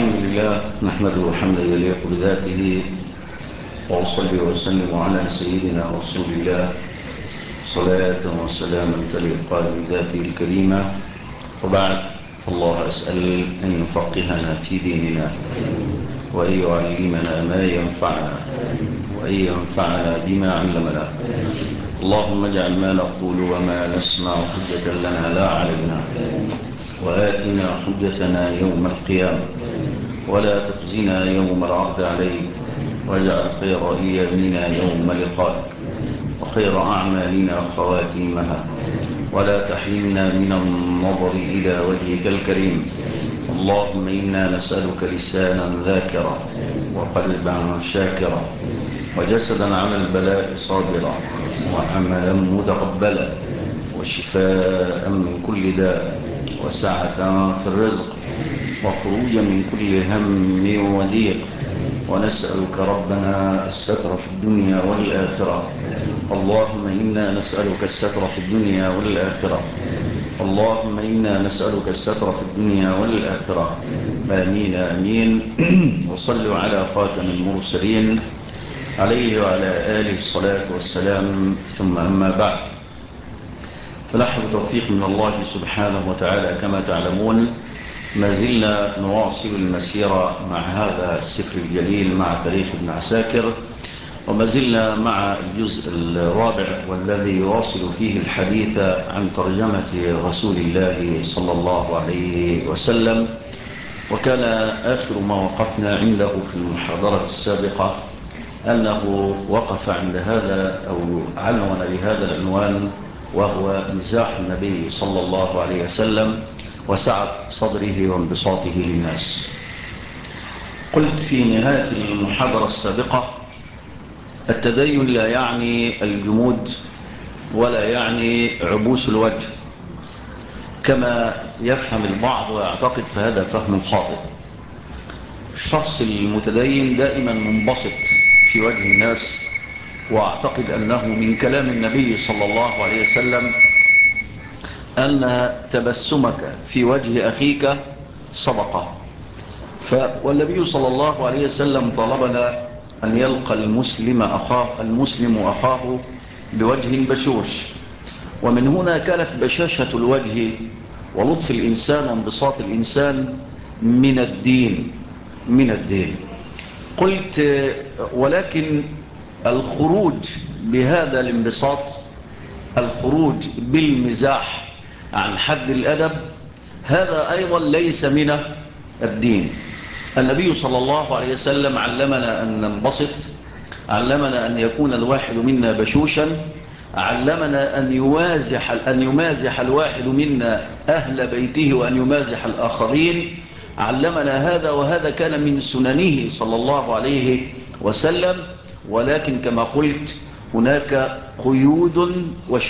الحمد لله نحمده حمدا يليق بذاته، وأصلي وسلم على سيدنا رسول الله صلاة وسلاما تليقان بذاته الكريمة. وبعد، الله أسأل أن يفقهنا في ديننا وأن يعلمنا ما ينفعنا وأن ينفعنا بما علمنا. اللهم اجعل ما نقول وما نسمع حجة لنا لا علينا، وآتنا حجتنا يوم القيامة، ولا تخزنا يوم العرض عليك، واجعل خير أيامنا يوم لقائك، وخير أعمالنا خواتيمها، ولا تحرمنا من النظر إلى وجهك الكريم. اللهم إنا نسألك لسانا ذاكرا، وقلبا شاكرا، وجسدا على البلاء صابرا، وعملا متقبلا، وشفاء من كل داء، وسعة في الرزق، وخروجا من كل هم وضيق. ونسألك ربنا الستر في الدنيا والآخرة. اللهم إنا نسألك الستر في الدنيا والآخرة. اللهم إنا نسألك الستر في الدنيا والآخرة. آمين آمين. وصلوا على خاتم المرسلين عليه وعلى آله الصلاة والسلام، ثم أما بعد، فنحن توفيق من الله سبحانه وتعالى. كما تعلمون، ما زلنا نواصل المسيرة مع هذا السفر الجليل، مع تاريخ ابن عساكر، وما زلنا مع الجزء الرابع، والذي يواصل فيه الحديث عن ترجمة رسول الله صلى الله عليه وسلم. وكان آخر ما وقفنا عنده في المحاضرة السابقة أنه وقف عند هذا، أو عنون لهذا العنوان، وهو مزاح النبي صلى الله عليه وسلم وسعة صدره وانبساطه للناس. قلت في نهاية المحاضرة السابقة: التدين لا يعني الجمود، ولا يعني عبوس الوجه كما يفهم البعض ويعتقد، فهذا فهم خاطئ. الشخص المتدين دائما منبسط في وجه الناس، واعتقد أنه من كلام النبي صلى الله عليه وسلم أن تبسمك في وجه أخيك صدقة. والنبي صلى الله عليه وسلم طلبنا أن يلقى المسلم أخاه بوجه بشوش. ومن هنا كانت بشاشة الوجه ولطف الإنسان وانبساط الإنسان من الدين. قلت: ولكن الخروج بهذا الانبساط، الخروج بالمزاح عن حد الأدب، هذا أيضا ليس من الدين. النبي صلى الله عليه وسلم علمنا أن ننبسط، علمنا أن يكون الواحد منا بشوشا، علمنا أن يمازح الواحد منا أهل بيته وأن يمازح الآخرين. علمنا هذا، وهذا كان من سننه صلى الله عليه وسلم. ولكن كما قلت، هناك قيود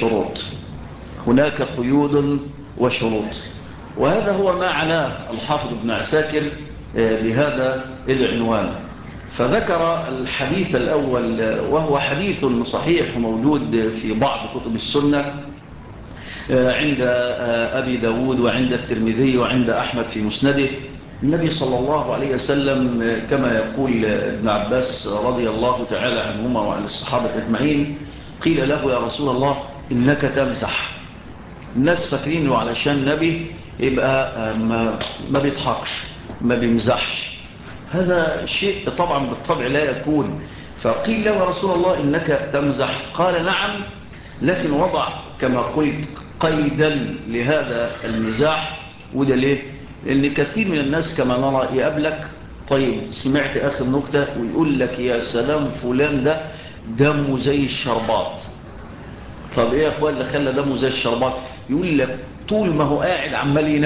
وشروط. وهذا هو ما عناه الحافظ ابن عساكر بهذا العنوان. فذكر الحديث الأول، وهو حديث صحيح موجود في بعض كتب السنة عند أبي داود وعند الترمذي وعند أحمد في مسنده. النبي صلى الله عليه وسلم كما يقول ابن عباس رضي الله تعالى عنهما وعن الصحابة أجمعين: قيل له: يا رسول الله، إنك تمزح. الناس فاكرينه علشان نبي يبقى ما بيضحكش، ما بيمزحش. هذا شيء طبعا بالطبع لا يكون. فقيل له: يا رسول الله، إنك تمزح. قال: نعم، لكن وضع كما قلت قيدا لهذا المزاح. وده ليه؟ لأن كثير من الناس كما نرى يقابلك: طيب سمعت آخر نكتة، ويقول لك: يا سلام، فلان ده دمه زي الشربات. طب ايه يا اخوان اللي خلى دمه زي الشربات؟ يقول لك طول ما هو قاعد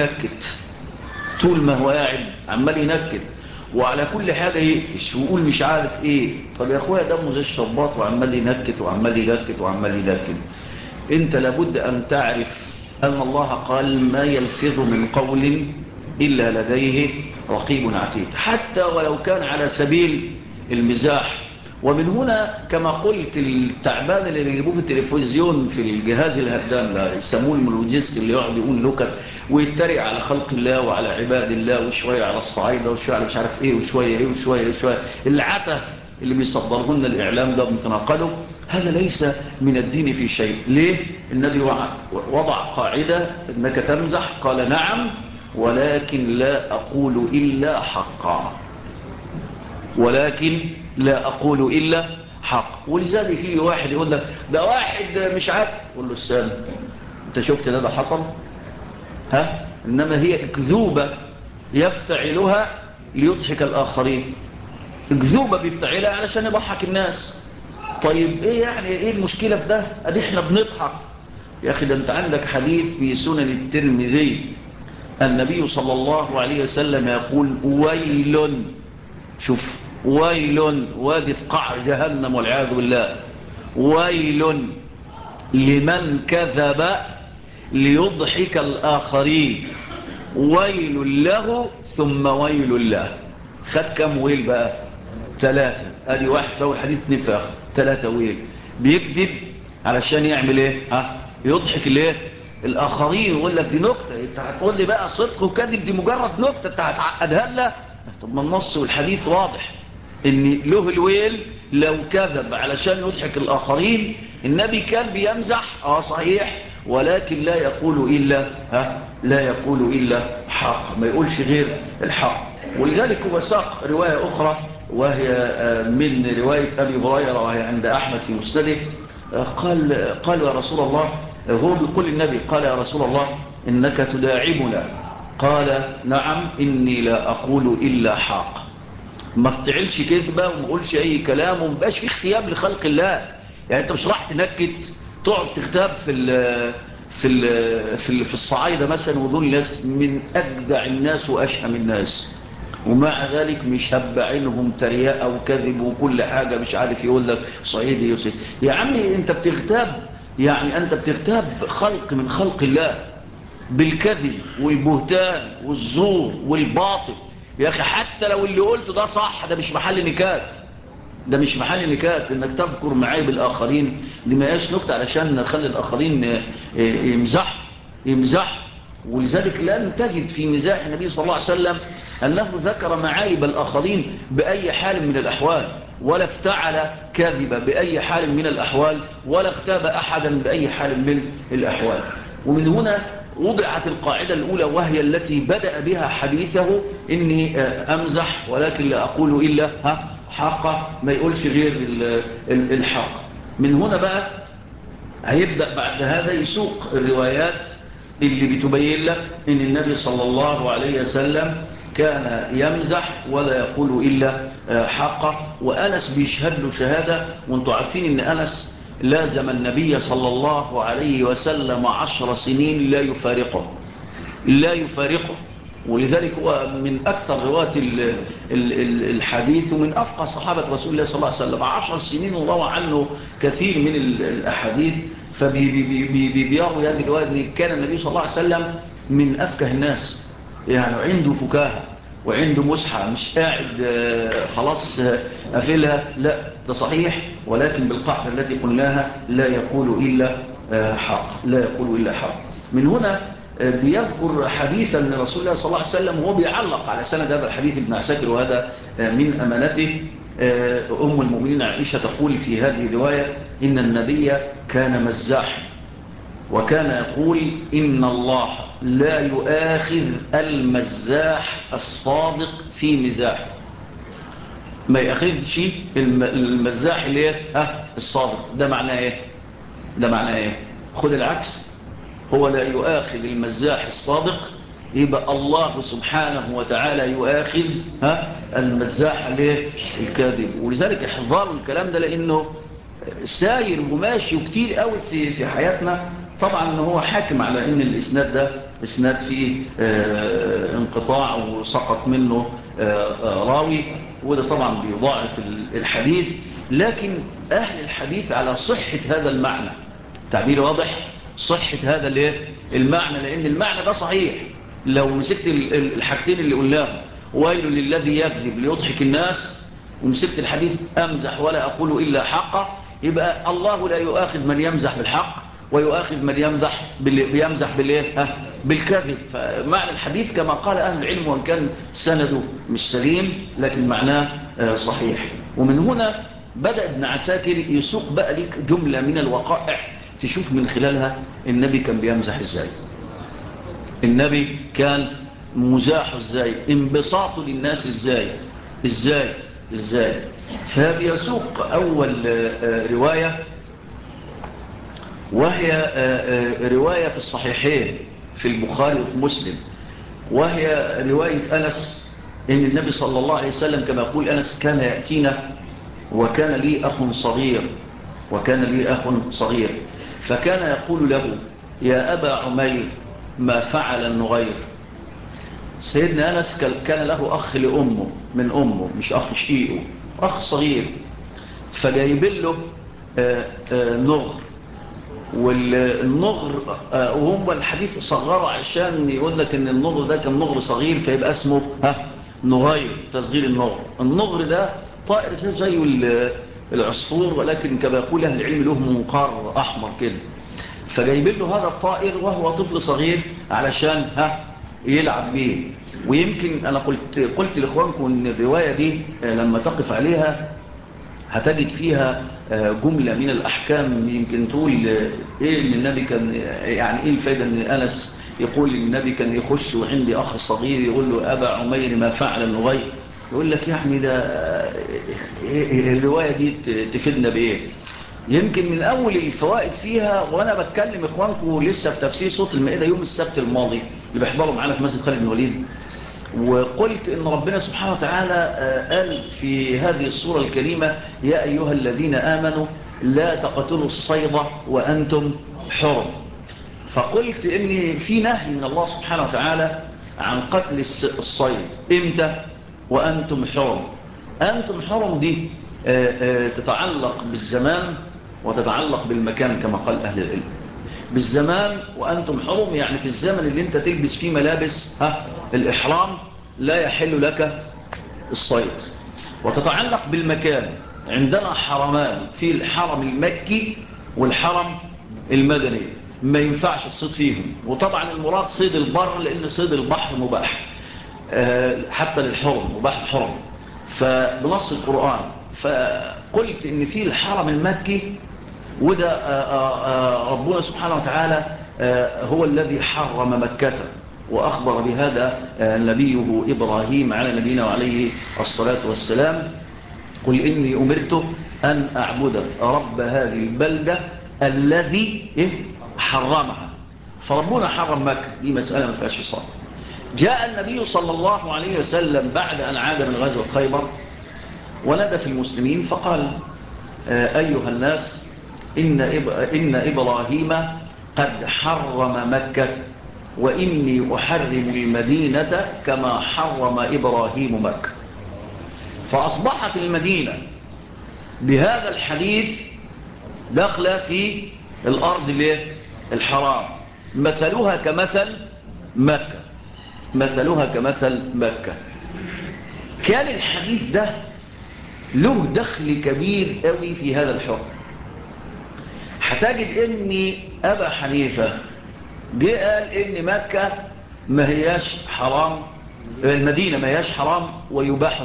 عمال ينكت، وعلى كل حاجة يقفش ويقول مش عارف ايه. طب يا اخويا، دمه زي الشربات وعمال ينكت. انت لابد ان تعرف ان الله قال: ما يلفظ من قول إلا لديه رقيب عتيد. حتى ولو كان على سبيل المزاح، ومن هنا كما قلت التعبان اللي بيجيبوه في التلفزيون في الجهاز الهدام ده يسموه المولوجيست اللي يقعد يقول نكت ويتريق على خلق الله وعلى عباد الله وشوية على الصعايدة وشوية على مش عارف ايه وشوية ايه وشوية وشوية العته اللي بيصدرهن الإعلام ده بنتناقله. هذا ليس من الدين في شيء. ليه؟ النبي وضع قاعدة انك تمزح، قال نعم ولكن لا أقول إلا حقا، ولكن لا أقول إلا حق. ولذلك يجي واحد يقول لك ده واحد مش عارف، قول له السلام انت شفت ده حصل؟ ها؟ إنما هي اكذوبة يفتعلها ليضحك الآخرين، اكذوبة بيفتعلها علشان يضحك الناس. طيب ايه يعني ايه المشكلة في ده؟ ادي احنا بنضحك يا اخي. ده انت عندك حديث في سنن الترمذي النبي صلى الله عليه وسلم يقول ويل، شوف ويل، وادي في قعر جهنم والعياذ بالله، ويل لمن كذب ليضحك الآخرين، ويل له ثم ويل له. خد كم ويل بقى؟ 3. ادي واحد في اول حديث، 2 في اخر، 3 ويل. بيكذب علشان يعمل ايه؟ يضحك ليه؟ الاخرين. ويقول لك دي نكته، انت هتقول لي بقى صدق وكذب دي مجرد نكته انت هتعقدها لنا؟ طب ما النص والحديث واضح ان له الويل لو كذب علشان يضحك الاخرين. النبي كان بيمزح صحيح، ولكن لا يقول الا لا يقول الا حق، ما يقولش غير الحق. ولذلك هو ساق روايه اخرى وهي من روايه ابي هريره وهي عند احمد في مسنده. قال يا رسول الله، هو بيقول النبي قال يا رسول الله انك تداعبنا، قال نعم اني لا اقول الا حق. ما استعلش كذبه وما اقولش اي كلام ومبقاش في اختياب لخلق الله. يعني انت مش راح تنكت تقعد تغتاب في الصعايده مثلا، ودول ناس من اجدع الناس واشهم الناس، ومع ذلك مش هبعينهم ترياء وكذب وكل حاجه مش عارف يقول لك صعيدي يوسف. يا عمي انت بتغتاب، يعني انت بتغتاب خلق من خلق الله بالكذب والبهتان والزور والباطل. يا أخي حتى لو اللي قلته ده صح، ده مش محل نكات، ده مش محل نكات. انك تذكر معايب الآخرين دي ما هياش نكتة علشان نخلي الآخرين يمزح. ولذلك لن تجد في مزاح النبي صلى الله عليه وسلم أنه ذكر معايب الآخرين بأي حال من الأحوال، ولا افتعل كذبة بأي حال من الأحوال، ولا اغتاب أحدا بأي حال من الأحوال. ومن هنا وضعت القاعدة الأولى وهي التي بدأ بها حديثه، إني أمزح ولكن لا أقول إلا حقا، ما يقولش غير الحق. من هنا بقى هيبدأ بعد هذا يسوق الروايات اللي بتبين لك إن النبي صلى الله عليه وسلم كان يمزح ولا يقول إلا حقا. وأنس بيشهد له شهادة، وانتم عارفين إن أنس لازم النبي صلى الله عليه وسلم 10 سنين لا يفارقه. ولذلك هو من أكثر رواة الحديث ومن أفقه صحابة رسول الله صلى الله عليه وسلم. 10 سنين وروى عنه كثير من الأحاديث. فبيروي هذه الرواية أن كان النبي صلى الله عليه وسلم من أفكه الناس، يعني عنده فكاهة وعنده مسحة، مش قاعد خلاص أفلها، لا ده صحيح، ولكن بالقاعدة التي قلناها لا يقول إلا حق، لا يقول إلا حق. من هنا بيذكر حديثا من رسول الله صلى الله عليه وسلم وهو بيعلق على سند هذا الحديث ابن عساكر، وهذا من أمانته. أم المؤمنين عائشة تقول في هذه الرواية إن النبي كان مزاحا، وكان يقول إن الله لا يؤاخذ المزاح الصادق في مزاحه. ما يأخذش المزاح اللي الصادق. ده معناه ايه؟ ده معناه ايه؟ خد العكس، هو لا يؤاخذ المزاح الصادق، يبقى الله سبحانه وتعالى يؤاخذ المزاح اللي الكاذب. ولذلك احذروا الكلام ده، لانه ساير وماشي وكتير قوي في حياتنا. طبعا هو حاكم على ان الاسناد ده اسناد فيه انقطاع وسقط منه راوي، وده طبعا بيضاعف الحديث. لكن اهل الحديث على صحة هذا المعنى، تعبير واضح، صحة هذا المعنى، لان المعنى ده صحيح. لو مسكت الحاجتين اللي قلناهم، ويل للذي يكذب ليضحك الناس ومسكت الحديث أمزح ولا أقول إلا حقا، يبقى الله لا يؤاخذ من يمزح بالحق ويؤاخذ من يمزح بالكذب. فمعنى الحديث كما قال أهل العلم، وان كان سنده مش سليم لكن معناه صحيح. ومن هنا بدأ ابن عساكر يسوق بقى لك جملة من الوقائع تشوف من خلالها النبي كان بيمزح ازاي، النبي كان مزاحه ازاي، انبساطه للناس ازاي. فبيسوق أول رواية، وهي رواية في الصحيحين في البخاري وفي مسلم، وهي رواية أنس إن النبي صلى الله عليه وسلم كما يقول أنس كان يأتينا وكان لي أخ صغير فكان يقول له يا أبا عمير ما فعل النغير. سيدنا أنس كان له أخ لأمه من أمه، مش أخ شقيقه، أخ صغير، فجايب له نغر، والنغر وهم الحديث صغره عشان يقول لك ان النغر ده كان نغر صغير فيبقى اسمه نغير، تصغير النغر ده طائر زي العصفور، ولكن كما يقول اهل العلم له منقار احمر كده، فجايب له هذا الطائر وهو طفل صغير علشان يلعب بيه. ويمكن انا قلت لاخوانكم ان الروايه دي لما تقف عليها هتجد فيها جملة من الأحكام، يمكن تقول إيه إن النبي كان، يعني إيه الفايدة إن أنس يقول النبي كان يخش وعندي أخ صغير يقول له أبا عمير ما فعل النغير، يقول لك يعني ده الرواية دي تفيدنا بإيه. يمكن من أول الفوائد فيها، وأنا بتكلم إخوانكم لسه في تفسير صوت المائدة يوم السبت الماضي اللي بيحضروا معانا في مسجد خالد بن الوليد، وقلت إن ربنا سبحانه وتعالى قال في هذه السورة الكريمة يا أيها الذين آمنوا لا تقتلوا الصيد وأنتم حرم. فقلت إن في نهي من الله سبحانه وتعالى عن قتل الصيد إمتى؟ وأنتم حرم. أنتم حرم دي تتعلق بالزمان وتتعلق بالمكان كما قال أهل العلم. بالزمان وأنتم حرم يعني في الزمن اللي انت تلبس فيه ملابس الإحرام لا يحل لك الصيد. وتتعلق بالمكان، عندنا حرمان في الحرم المكي والحرم المدني ما ينفعش تصيد فيهم، وطبعا المراد صيد البر لأن صيد البحر مباح حتى للحرم، مباح الحرم فبنص القرآن. فقلت ان في الحرم المكي وده ربنا سبحانه وتعالى هو الذي حرم مكة، وأخبر بهذا نبيه إبراهيم على نبينا وعليه الصلاة والسلام قل إني أمرت أن أعبد رب هذه البلدة الذي حرمها. فربنا حرم مكة، دي مسألة ما فيهاش فصال. جاء النبي صلى الله عليه وسلم بعد أن عاد من غزوة خيبر ونادى في المسلمين فقال أيها الناس إن إبراهيم قد حرم مكة وإني أحرم المدينة كما حرم إبراهيم مكة. فأصبحت المدينة بهذا الحديث داخلة في الأرض الحرام، مثلها كمثل مكة. كان الحديث ده له دخل كبير قوي في هذا الحكم. هتجد ان ابا حنيفة جه قال ان مكة ما هياش حرام، المدينة ما هياش حرام ويباح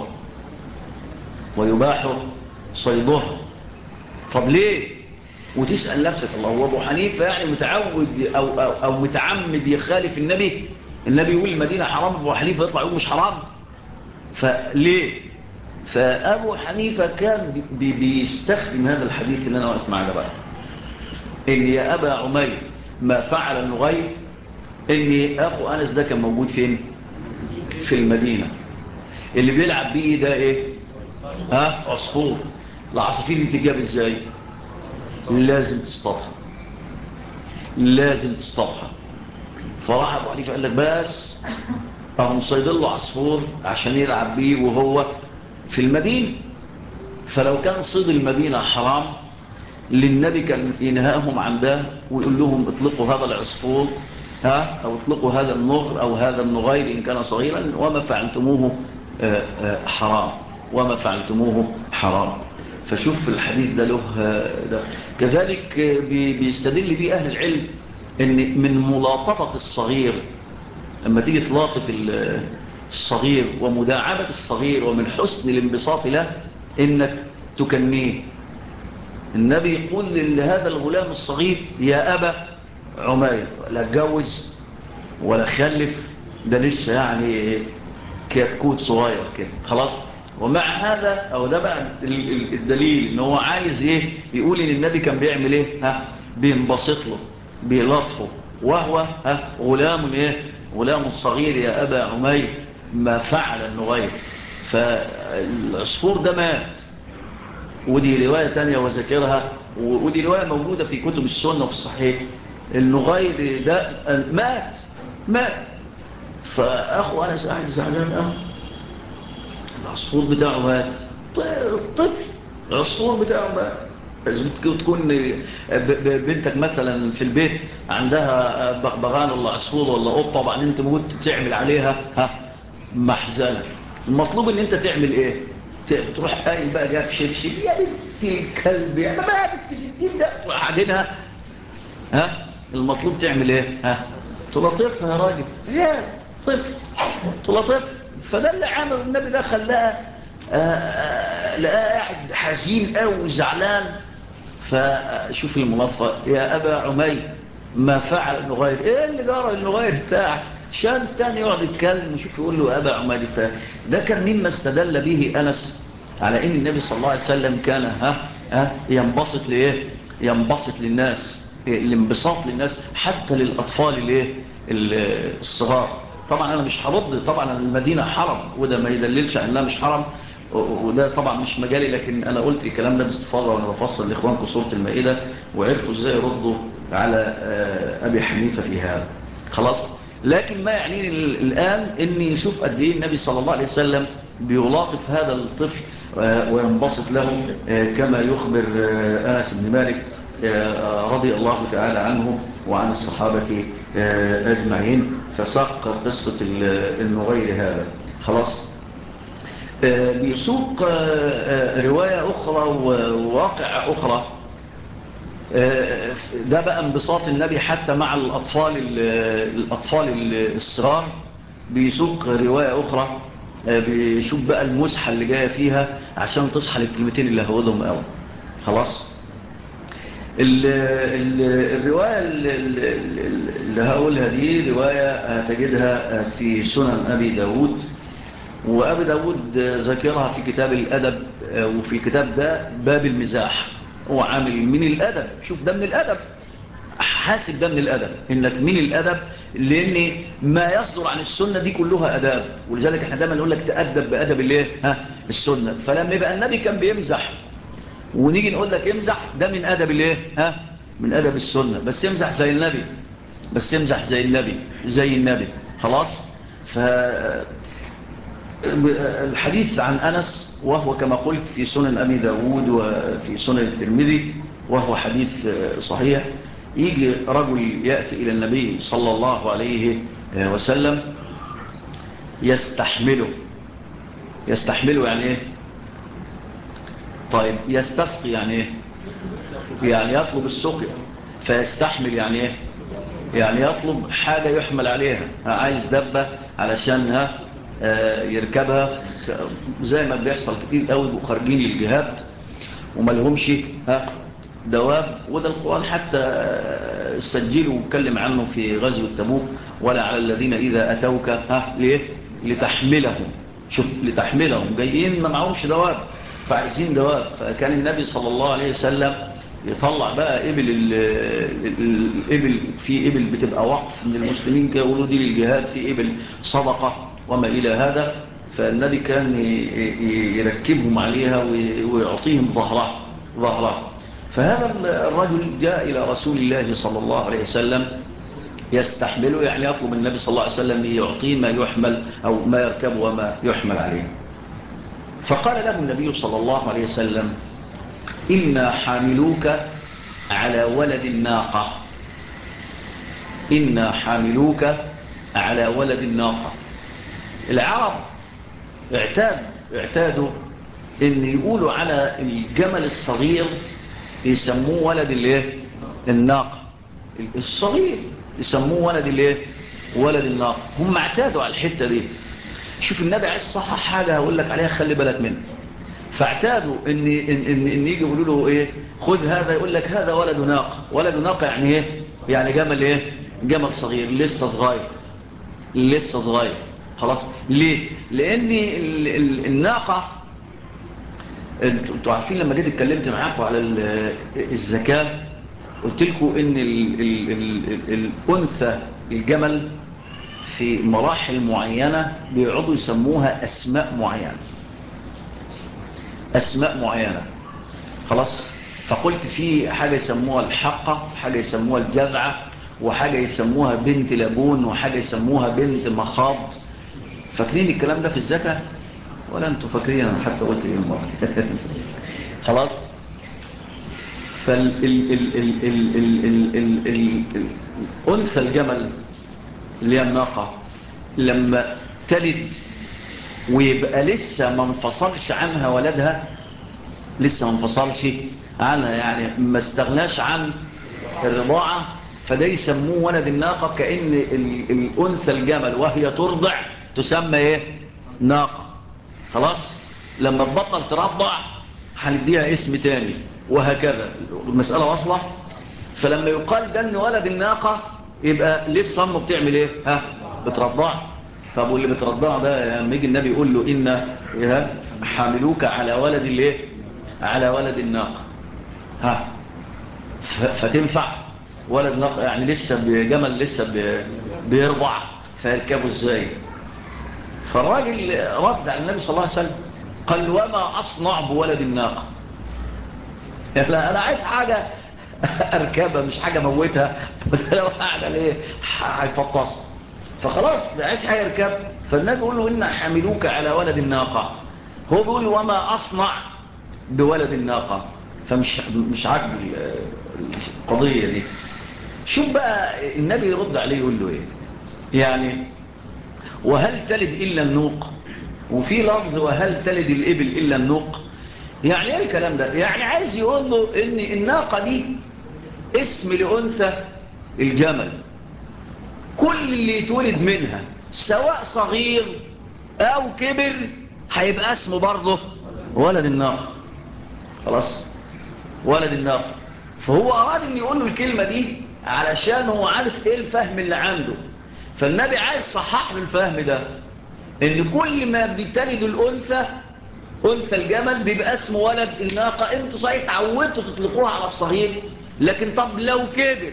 صيدها. طب ليه؟ وتسأل نفسك الله، هو ابو حنيفة يعني متعود او متعمد يخالف النبي يقول المدينة حرام، ابو حنيفة يطلع يقول مش حرام؟ فليه؟ فابو حنيفة كان بيستخدم هذا الحديث اللي انا واقف معاه ده بقى، ان يا ابا عمير ما فعل النغير، ان اخو انس ده كان موجود فين؟ في المدينة. اللي بيلعب بيه ده ايه؟ عصفور. العصافير دي تجاب ازاي؟ لازم تصطادها. فراح ابو حنيفه قال لك بس هم صيدين له عصفور عشان يلعب بيه وهو في المدينة. فلو كان صيد المدينة حرام للنبي كان ينهاهم عن ده ويقول لهم اطلقوا هذا العصفور أو اطلقوا هذا النغر أو هذا النغير إن كان صغيرا وما فعلتموه حرام. وما فعلتموه حرام. فشوف الحديث ده له ده. كذلك بيستدل به أهل العلم ان من ملاطفة الصغير، لما تيجي تلاطف الصغير ومداعبة الصغير ومن حسن الانبساط له انك تكنيه. النبي يقول لهذا الغلام الصغير يا أبا عمير، لا اتجوز ولا خلف، ده لسه يعني كتكوت صغير كده خلاص. ومع هذا او ده بقى الدليل ان هو عايز ايه، يقول ان النبي كان بيعمل ايه، بينبسط له بيلطفه، وهو غلام ايه، غلام صغير يا ابا عمير ما فعل النغير. فالعصفور ده مات، ودي رواية تانية وذكرها، ودي رواية موجودة في كتب السنة وفي الصحيح. النغير ده مات. فأخو أنا قاعد زعلان العصفور بتاعه مات، طفل العصفور بتاعه مات. لازم تكون بنتك مثلا في البيت عندها بغبغان ولا عصفور ولا قطة، وبعدين انت موت تعمل عليها محزنة. المطلوب ان انت تعمل ايه، تروح قايل بقى جاب شبشب يا بنت الكلب يا ما ماتت في 60 دقيقة، تروح قاعدينها المطلوب تعمل ايه، تلطفها يا راجل، يا طفل تلطف. فده اللي عمل النبي ده، خلاها لقاه قاعد حزين قوي زعلان. فشوف الملاطفة يا أبا عمير ما فعل النغير، ايه اللي جرى النغير بتاعك، عشان تاني يقعد يتكلم وشوف يقول له أبا عمير. فده كان مما استدل به أنس على ان النبي صلى الله عليه وسلم كان ينبسط لإيه، ينبسط للناس، الانبساط للناس حتى للأطفال الايه الصغار. طبعا انا مش هرد طبعا المدينة حرم، وده ما يدللش انها مش حرم، وده طبعا مش مجالي، لكن انا قلت الكلام ده باستفاضه وانا بفصل لاخوانكم سوره المائده، وعرفوا ازاي يردوا على ابي حنيفه في هذا خلاص. لكن ما يعنيني الان اني اشوف قد ايه النبي صلى الله عليه وسلم بيلاطف هذا الطفل وينبسط له، كما يخبر انس بن مالك رضي الله تعالى عنه وعن الصحابه اجمعين. فساق قصه النغير هذا خلاص. بيسوق رواية أخرى وواقع أخرى، ده بقى انبساط النبي حتى مع الأطفال الصغار. بيسوق رواية أخرى، بيشوف بقى المسحة اللي جاية فيها عشان تصحى للكلمتين اللي هودهم قوي خلاص. الرواية اللي هقولها دي رواية هتجدها في سنن أبي داود، وأبي داود ذكرها في كتاب الأدب، وفي الكتاب ده باب المزاح. هو عامل من الأدب، شوف ده من الأدب، حاسب ده من الأدب، إنك من الأدب، لأن ما يصدر عن السنة دي كلها أداب، ولذلك احنا دايما نقول لك تأدب بأدب السنة. فلما يبقى النبي كان بيمزح ونيجي نقول لك امزح، ده من أدب من أدب السنة، بس يمزح زي النبي، بس يمزح زي النبي خلاص. الحديث عن أنس وهو كما قلت في سنن أبي داود وفي سنن الترمذي، وهو حديث صحيح. يجي رجل يأتي إلى النبي صلى الله عليه وسلم يستحمله يعني إيه؟ طيب يستسقي يعني إيه؟ يعني يطلب السقيا. فيستحمل يعني إيه؟ يعني يطلب حاجة يحمل عليها، عايز دبة علشان يركبها، زي ما بيحصل كتير قوي بقوا خارجين للجهاد وما لهمش دواب. وده القرآن حتى سجله واتكلم عنه في غزوة تبوك، ولا على الذين إذا أتوك ليه لتحملهم. شوف لتحملهم، جايين ما معهمش دواب فعايزين دواب. فكان النبي صلى الله عليه وسلم يطلع بقى الإبل، في إبل بتبقى وقف من المسلمين كيقولوا دي للجهاد، في إبل صدقة وما إلى هذا. فالنبي كان يركبهم عليها ويعطيهم ظهرها. فهذا الرجل جاء إلى رسول الله صلى الله عليه وسلم يستحمله، يعني يطلب النبي صلى الله عليه وسلم يعطيه ما يحمل أو ما يركب وما يحمل عليه. فقال له النبي صلى الله عليه وسلم إنا حاملوك على ولد الناقة، إنا حاملوك على ولد الناقة. العرب اعتادوا ان يقولوا على الجمل الصغير يسموه ولد الايه؟ الناقة. الصغير يسموه ولد الايه؟ ولد الناقة. هم اعتادوا على الحتة دي. شوف النبي عايز صحح حاجة هقول لك عليها خلي بالك منها. فاعتادوا ان يجي يقولوا له ايه؟ خذ هذا، يقول لك هذا ولد ناقة. ولد ناقة يعني ايه؟ يعني جمل ايه؟ جمل صغير لسه صغير، لسه صغير. خلاص. ليه؟ لان الناقة، انتوا عارفين لما جيت اتكلمت معاكم على الزكاة قلت لكم ان الانثى الجمل في مراحل معينة بيقعدوا يسموها اسماء معينة، اسماء معينة. خلاص. فقلت في حاجة يسموها الحقة، حاجة يسموها الجذعة، وحاجة يسموها بنت لبون، وحاجة يسموها بنت مخاض. فاكرين الكلام ده في الزكاة ولا انتوا فاكرين؟ انا حتى قلت ايه المرة. خلاص. فالأنثى الجمل اللي هي الناقة لما تلد ويبقى لسه ما انفصلش عنها ولدها، لسه ما انفصلش عنها يعني ما استغناش عن الرضاعة، فده يسموه ولد الناقة. كأن الأنثى الجمل وهي ترضع تسمى ايه؟ ناقة. خلاص. لما تبطل ترضع هنديها اسم تاني، وهكذا المسألة واصلة. فلما يقال ده ان ولد الناقة يبقى لسه امه بتعمل ايه؟ بترضع. طب واللي بترضع ده لما يجي النبي يقول له ان حاملوك على ولد الايه؟ على ولد الناقة، فتنفع ولد ناقة يعني لسه بجمل لسه بيرضع، فيركبه ازاي؟ فالراجل رد على النبي صلى الله عليه وسلم قال وما أصنع بولد الناقة؟ لا أنا عايز حاجة أركبها مش حاجة موتها. لو أعمل إيه؟ هيفطسها. فخلاص عايز حاجة أركبها. فالنبي يقول له إن حملوك على ولد الناقة. هو بيقول له وما أصنع بولد الناقة. مش عاجبه القضية دي. شوف بقى النبي يرد عليه يقول له إيه يعني؟ وهل تلد إلا النوق؟ وفي لفظ وهل تلد الإبل إلا النوق؟ يعني ايه الكلام ده؟ يعني عايز يقول له ان الناقة دي اسم لأنثى الجمل، كل اللي يتولد منها سواء صغير او كبر هيبقى اسمه برضه ولد الناقة. خلاص. ولد الناقة. فهو اراد ان يقول له الكلمة دي علشان هو عارف ايه الفهم اللي عنده. فالنبي عايز صحح له الفهم ده، ان كل ما بتلد الانثى، انثى الجمل، بيبقى اسمه ولد الناقة. انتوا صحيح تعودتوا تطلقوها على الصغير، لكن طب لو كبر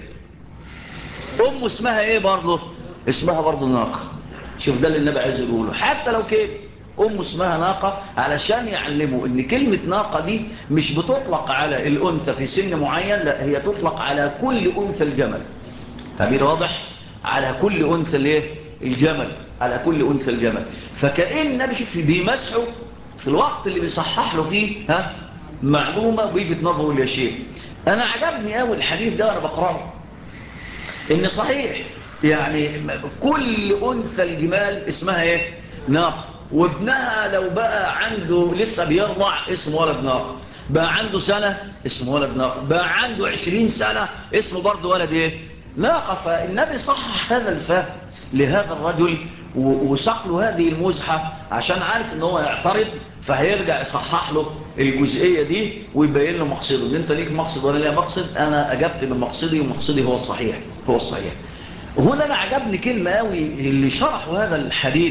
امه اسمها ايه برضه؟ اسمها برضه الناقة. شوف ده اللي النبي عايز يقوله، حتى لو كبر امه اسمها ناقة، علشان يعلموا ان كلمة ناقة دي مش بتطلق على الانثى في سن معين، لا هي تطلق على كل انثى الجمل. تعبير واضح؟ على كل انثى الايه؟ الجمل، على كل انثى الجمل. فكأن النبي شوف بيمسحه في الوقت اللي بيصحح له فيه معلومة ويفت نظره لشيء. انا عجبني قوي الحديث ده وانا بقراه، ان صحيح يعني كل انثى الجمال اسمها ايه؟ ناقة. وابنها لو بقى عنده لسه بيرضع اسمه ولد ناقة، بقى عنده سنة اسمه ولد ناقة، بقى عنده 20 سنة اسمه برضه ولد ايه؟ ناقة. فالنبي صحح هذا الفهم لهذا الرجل وسق له هذه المزحة عشان عارف ان هو يعترض، فهيرجع يصحح له الجزئية دي ويبين له مقصده. ان انت ليك مقصد ولا لا مقصد؟ انا اجبت من مقصدي ومقصدي هو الصحيح، هو الصحيح. هنا انا عجبني كلمة قوي اللي شرحوا هذا الحديث،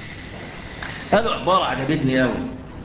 قالوا عبارة عجبتني قوي.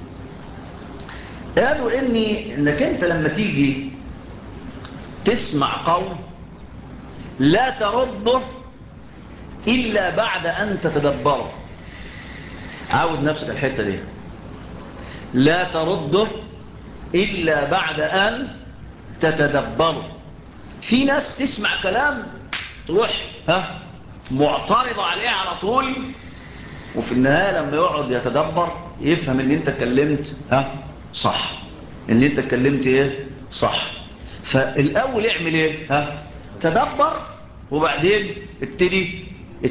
قالوا انك انت لما تيجي تسمع قول لا ترده إلا بعد أن تتدبره. عاود نفسك الحتة دي، لا ترده إلا بعد أن تتدبره. في ناس تسمع كلام تروح معترضة عليه على طول، وفي النهاية لما يقعد يتدبر يفهم ان انت اتكلمت صح، ان انت اتكلمت ايه صح. فالاول اعمل ايه؟ تدبر وبعدين ابتدي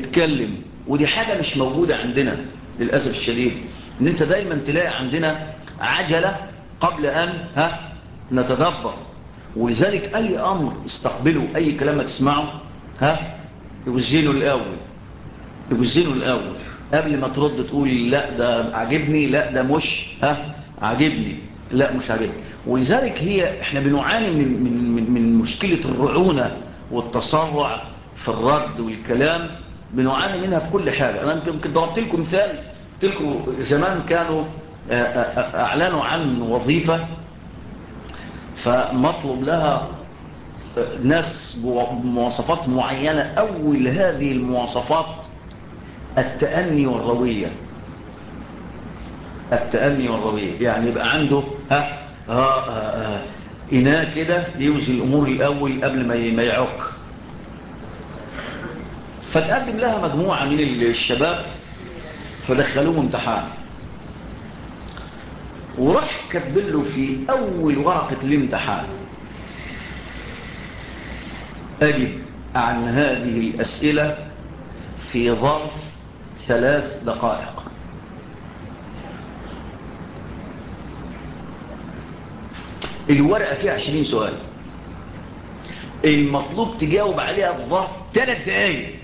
اتكلم. ودي حاجة مش موجودة عندنا للأسف الشديد، ان انت دايما تلاقي عندنا عجلة قبل أن نتدبر. ولذلك أي أمر استقبله، أي كلام تسمعه يوزنه الأول، يوزنه الأول قبل ما ترد تقول لا ده عجبني، لا ده مش عجبني، لا مش عجبني. ولذلك احنا بنعاني من مشكلة الرعونة والتسرع في الرد والكلام، بنعاني منها في كل حاجة. أنا يمكن ضربت لكم مثال، قلت لكم زمان كانوا أعلنوا عن وظيفة فمطلوب لها ناس بمواصفات معينة. أول هذه المواصفات التأني والروية. التأني والروية يعني يبقى عنده إناء كده يوزن الأمور الأول قبل ما يعك. فتقدم لها مجموعة من الشباب فدخلوه امتحان، وراح كتبله في أول ورقة الامتحان: أجب عن هذه الأسئلة في ظرف 3 دقائق. الورقة فيها 20 سؤال، المطلوب تجاوب عليها في ظرف 3 دقائق.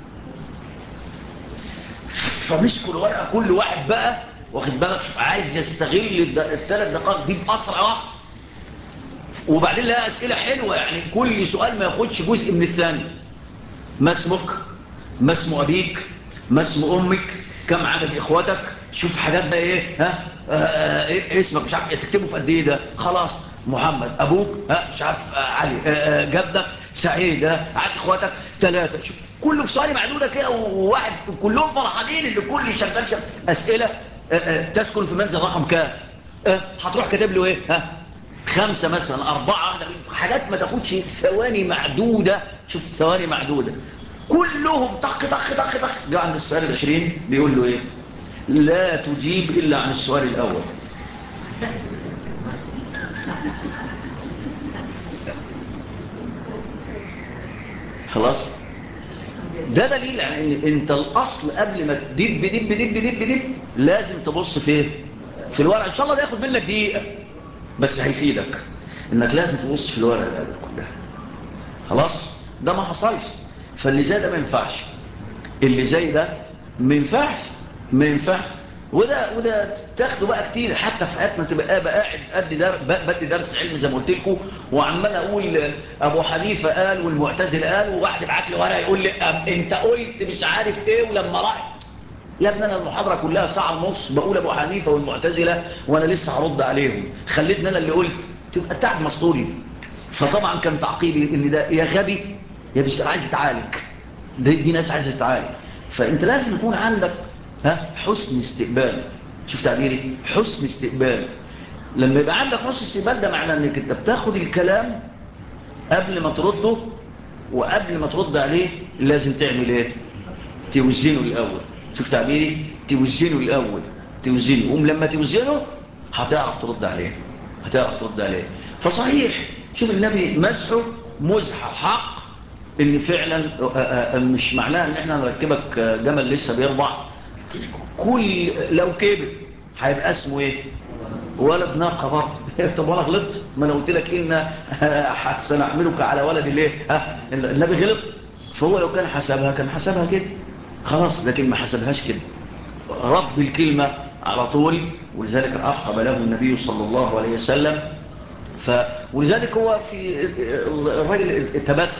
فمسكوا الورقة كل واحد بقى واخد بالك عايز يستغل ال3 دقائق دي بأسرع وقت. وبعدين لها أسئلة حلوة، يعني كل سؤال ما ياخدش جزء من الثاني. ما اسمك، ما اسم أبيك، ما اسم أمك، كم عدد إخواتك. شوف حاجات بقى إيه اسمك مش عارف تكتبه في قد إيه ده. خلاص محمد. أبوك مش عارف علي. جدك سعيد. عدد إخواتك 3. شوف كله في ثواني معدودة كده، وواحد كلهم فرحانين اللي كل شغال أسئلة. تسكن في منزل رقم كام. هتروح كاتب له إيه 5 مثلا 4. حاجات ما تاخدش ثواني معدودة. شوف ثواني معدودة كلهم طخ طخ طخ طخ. جاء عند السؤال 20 بيقول له ايه: لا تجيب الا عن السؤال الاول. خلاص. ده دليل على ان انت الاصل قبل ما تدب دب دب دب دب لازم تبص فيه في الورقه. ان شاء الله ده ياخد منك دقيقه بس هيفيدك انك لازم تبص في الورقه الاول كلها. خلاص. ده ما حصلش، فاللي زي ده ما ينفعش، اللي زي ده ما ينفعش، ما ينفعش. وده تاخده بقى كتير حتى في حياتنا. تبقى قاعد بدي درس علم زي ما قلت لكم، وعمال اقول ابو حنيفه قال والمعتزله قال، وواحد يبعت لي ورقه يقول لي انت قلت مش عارف ايه ولما راح. يا ابني انا المحاضره كلها ساعه ونص بقول ابو حنيفه والمعتزله وانا لسه هرد عليهم، خليتني انا اللي قلت. تبقى تعب مسطولي. فطبعا كان تعقيبي ان ده يا غبي يا مش عايز يتعالج. دي ناس عايزه تتعالج. فانت لازم يكون عندك حسن استقبال. شوف تعبيري حسن استقبال. لما يبقى عندك حسن استقبال ده معناه انك انت بتاخد الكلام قبل ما ترده، وقبل ما ترد عليه لازم تعمل ايه؟ توزنه الاول. شوف تعبيري توزنه الاول، توزنه. لما توزنه هتعرف ترد عليه، هتعرف ترد عليه. فصحيح شوف النبي مسحه مزحة حق، ان فعلا مش معناه ان احنا نركبك جمل لسه بيرضع كل لو كبر هيبقى اسمه ايه؟ ولد ناقه برضه. طب وانا غلطت؟ ما انا قلت لك ان سنحملك على ولد الايه النبي غلط. فهو لو كان حسبها كان حسبها كده خلاص، لكن ما حسبهاش كده، رد الكلمه على طول. ولذلك عقب له النبي صلى الله عليه وسلم. ولذلك هو في الراجل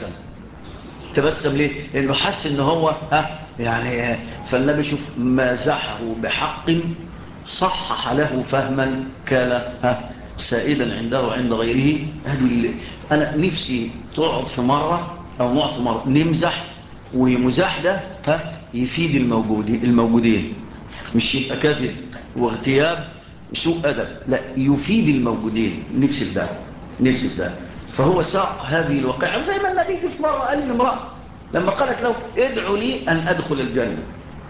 تبسم ليه؟ لانه حس ان هو يعني. فالنبي شوف مازحه بحق صحح له فهما كان سائدا عنده وعند غيره. انا نفسي تقعد في مره او نقعد في مره نمزح، ومزاح ده يفيد الموجودين، مش يبقى كذب واغتياب وسوء ادب، لا يفيد الموجودين. نفسي في ده، نفسي في ده. فهو ساق هذه الواقعة زي ما النبي جه في مرة قال للمرأة لما قالت له ادعوا لي أن أدخل الجنة.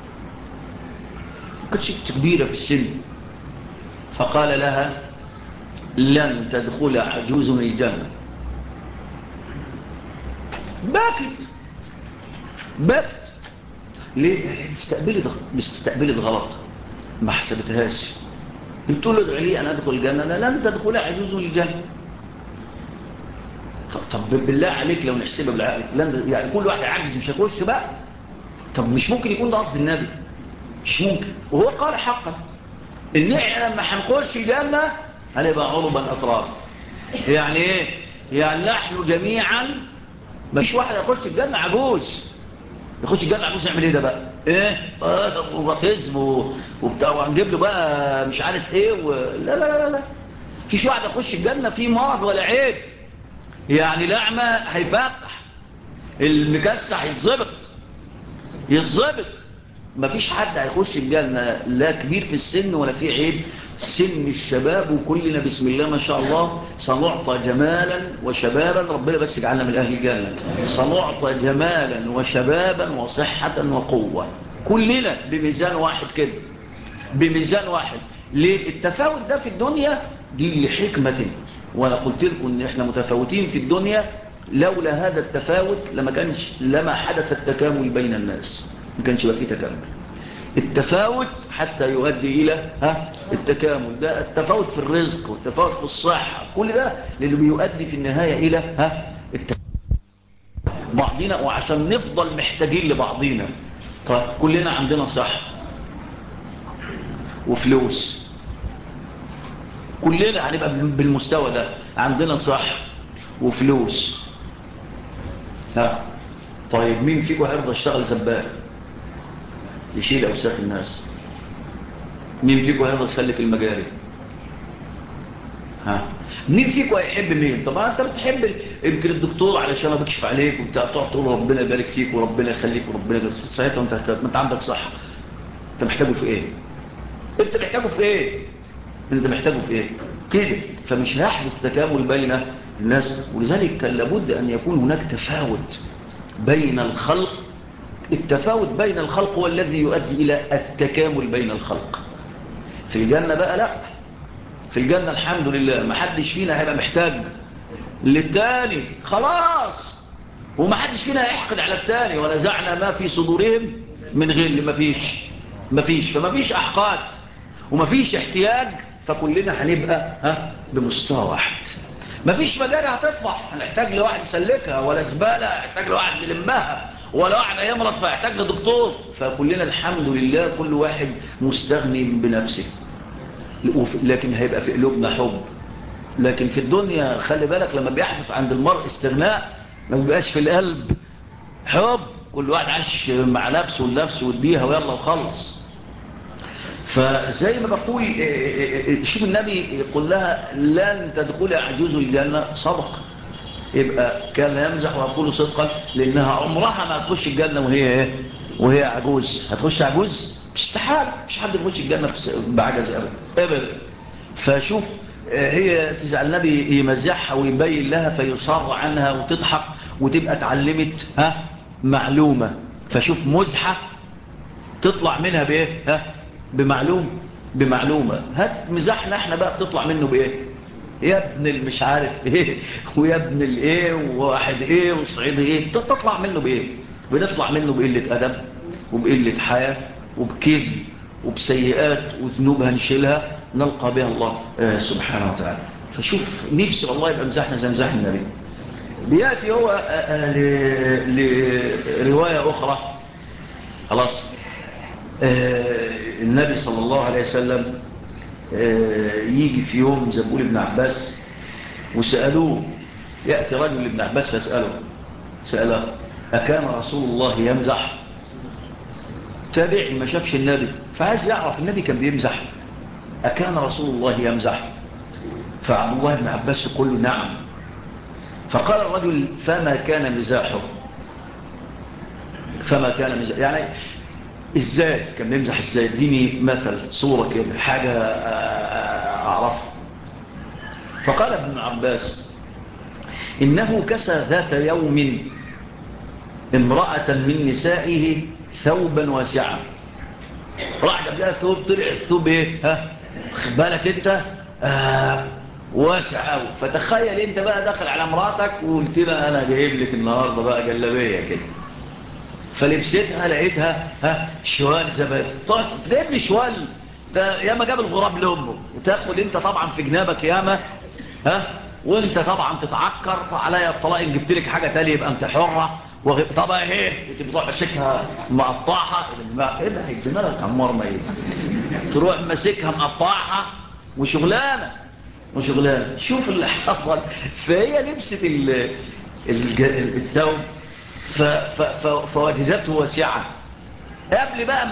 كانت ست كبيرة في السن، فقال لها لن تدخل عجوز الجنة. بكت ليه؟ استقبلت غلط، ما حسبتهاش. قلت له ادعي لي أن أدخل الجنة، لن تدخل عجوز الجنة. طب بالله عليك لو نحسبها بالعقل، يعني كل واحد عاجز مش هيخش بقى. طب مش ممكن يكون ده قصد النبي، مش ممكن. وهو قال حقا ان احنا لما هنخش الجنة هنبقى عربا أترابا. يعني ايه؟ يعني نحن جميعا، مفيش واحد يخش الجنة عجوز. يخش الجنة عجوز يعمل ايه ده بقى؟ ايه؟ وبطيزم وبتاع، وهنجيب له بقى مش عارف ايه لا لا لا لا. فيش واحد يخش الجنة فيه مرض ولا عيب. يعني الأعمى هيفتح، المكسح يتظبط. مفيش حد هيخش الجنة لا كبير في السن ولا فيه عيب. سن الشباب وكلنا بسم الله ما شاء الله سنعطى جمالا وشبابا، ربنا بس يجعلنا من أهل الجنة. سنعطى جمالا وشبابا وصحة وقوة، كلنا بميزان واحد كده، بميزان واحد. ليه التفاوت ده في الدنيا؟ دي لحكمة. وانا قلت لكم ان احنا متفاوتين في الدنيا، لولا هذا التفاوت لما حدث التكامل بين الناس، ما كانش يبقى فيه تكامل. التفاوت حتى يؤدي الى التكامل. ده التفاوت في الرزق والتفاوت في الصحة، كل ده لانه بيؤدي في النهاية الى بعضنا، وعشان نفضل محتاجين لبعضنا. طيب كلنا عندنا صحة وفلوس، كلنا هنبقى بالمستوى ده، عندنا صحة وفلوس. طيب مين فيكم هيرضى يشتغل زبال يشيل أوساخ الناس؟ مين فيكم هيرضى يسلك المجاري؟ مين فيكم هيحب مين؟ طبعا انت بتحب يمكن الدكتور علشان بكشف عليك وبتاع، تقعد تقول ربنا يبارك فيك وربنا يخليك وربنا يبارك فيك. ساعتها انت عندك صحة. انت محتاجه في ايه؟ انت محتاجه في ايه كده؟ فمش هيحدث تكامل بين الناس. ولذلك كان لابد ان يكون هناك تفاوت بين الخلق. التفاوت بين الخلق هو الذي يؤدي الى التكامل بين الخلق. في الجنة بقى لا، في الجنة الحمد لله ما حدش فينا هيبقى محتاج للتاني خلاص، وما حدش فينا هيحقد على التاني. ونزعنا ما في صدورهم من غل. مفيش فما فيش احقاد وما فيش احتياج، فكلنا هنبقى بمستوى واحد. ما فيش مجال هتطفح هنحتاج لواحد يسلكها، ولا زبالة هنحتاج لواحد يلمها، ولا واحد يمرض فيحتاج لدكتور. فكلنا الحمد لله كل واحد مستغني بنفسه. لكن هيبقى في قلوبنا حب. لكن في الدنيا خلي بالك لما بيحدث عند المرء استغناء ما بيبقاش في القلب حب. كل واحد عاش مع نفسه ولنفسه وديها ويلا وخلص. فزي ما بقول شوف النبي يقول لها لن تدخل عجوز الجنة، صدق. يبقى كان يمزح ويقول صدقا، لأنها عمرها ما هتخش الجنة وهي عجوز. هتخش عجوز؟ استحال، مش حد يخش الجنة بعجز أبدا. فشوف هي تزعل النبي يمزحها ويبين لها فيصر عنها وتضحك وتبقى اتعلمت معلومة. فشوف مزحة تطلع منها بايه؟ بمعلومة. هات مزاحنا احنا بقى بتطلع منه بايه؟ يا ابن المش عارف ايه ويا ابن الايه وواحد ايه وصعيد ايه، تطلع منه بايه؟ بنطلع منه بقلة ادب وبقلة حياة وبكذب وبسيئات وذنوب هنشيلها نلقى بها الله سبحانه وتعالى. فشوف نفسي والله يبقى مزاحنا زي مزاح النبي. بيأتي هو لرواية أخرى. خلاص النبي صلى الله عليه وسلم يجي في يوم زي بقول ابن عباس وسألوه. يأتي رجل لابن عباس سأله أكان رسول الله يمزح؟ تابعي ما شافش النبي فعايز يعرف النبي كان بيمزح. أكان رسول الله يمزح؟ فعبد الله بن عباس يقول له نعم. فقال الرجل فما كان مزاحه؟ يعني ازاي كان بيمزح؟ ازاي؟ اديني مثل صورة كده حاجة اعرفها. فقال ابن عباس انه كسى ذات يوم امرأة من نسائه ثوبا واسعا. راح جاب لها ثوب، طلع الثوب ايه؟ بالك انت واسع قوي. فتخيل انت بقى داخل على مراتك وقلت لها انا جايب لك النهارده بقى جلابيه كده، فلبستها لقيتها شوال زبادي. طيب جايب لي شوال ياما جاب الغراب لامه، وتاخد انت طبعا في جنابك ياما، وانت طبعا تتعكر عليا الطلاق، ان جبت لك حاجه تانية يبقى انت حره. طب ايه تروح ماسكها مقطعها، ايه ده دماغك عمار ايه، تروح ماسكها مقطعها وشغلانه. شوف اللي حصل. فهي لبست الثوب فوجدته واسعا، قبل بقى